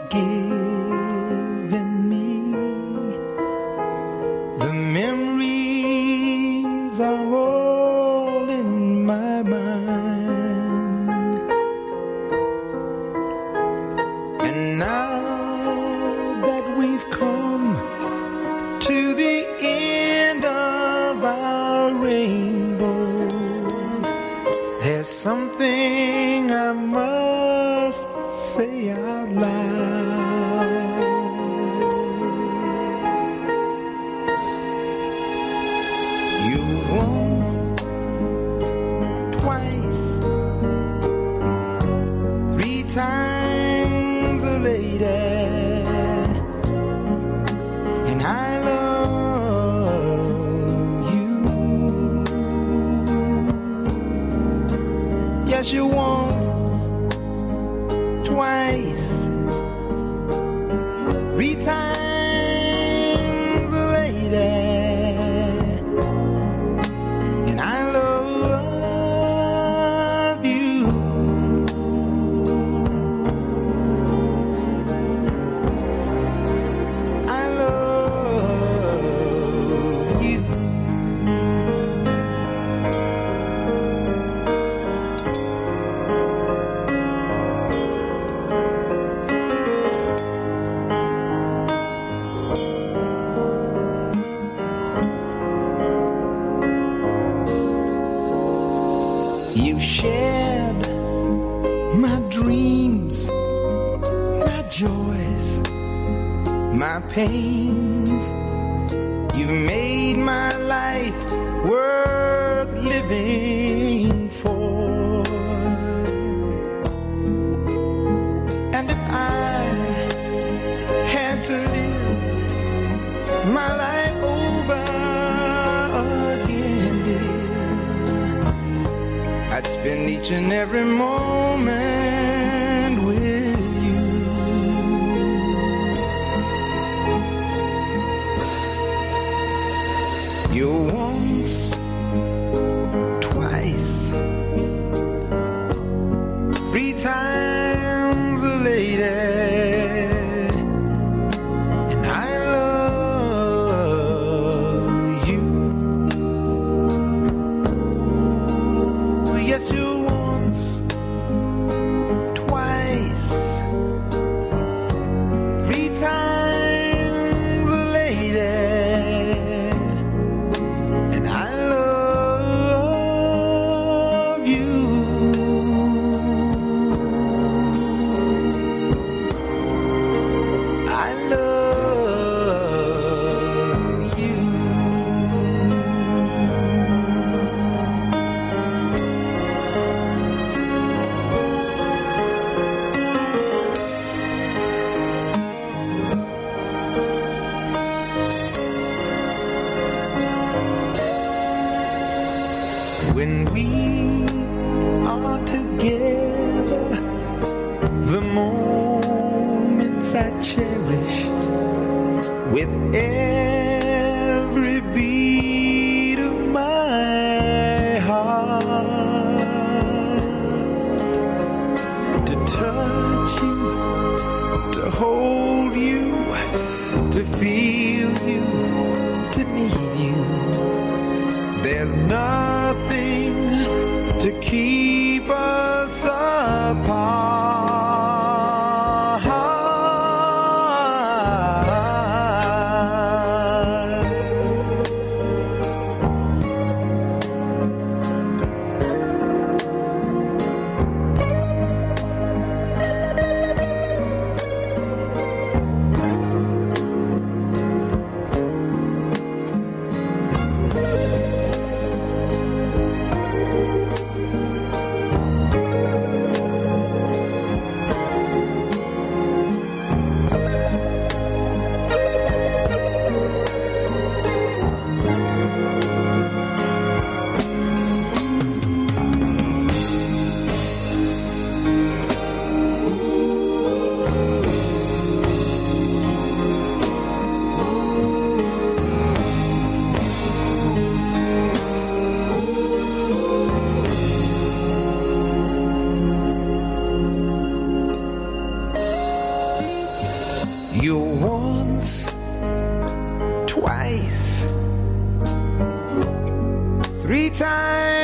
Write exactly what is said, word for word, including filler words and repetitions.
given me. The memories are all in my mind, and now that we've come to the end of our rainbow, there's something I must say out loud. You once, twice, three times a lady, and I love you. Yes, you once, twice, three times a lady, and I love you. I love you. You shared my dreams, my joys, my pains. You've made my life worth living for. And if I had to live my life over again, dear, I'd spend each and every moment with you. You're once, twice, three times a lady, and I love you. Yes, you once, twice, three times a lady, and I love you. I love you. When we are together, the moments I cherish with every beat of my heart. To touch you, to hold you, to feel you, to need you. There's nothing to keep us apart. you once, twice, three times.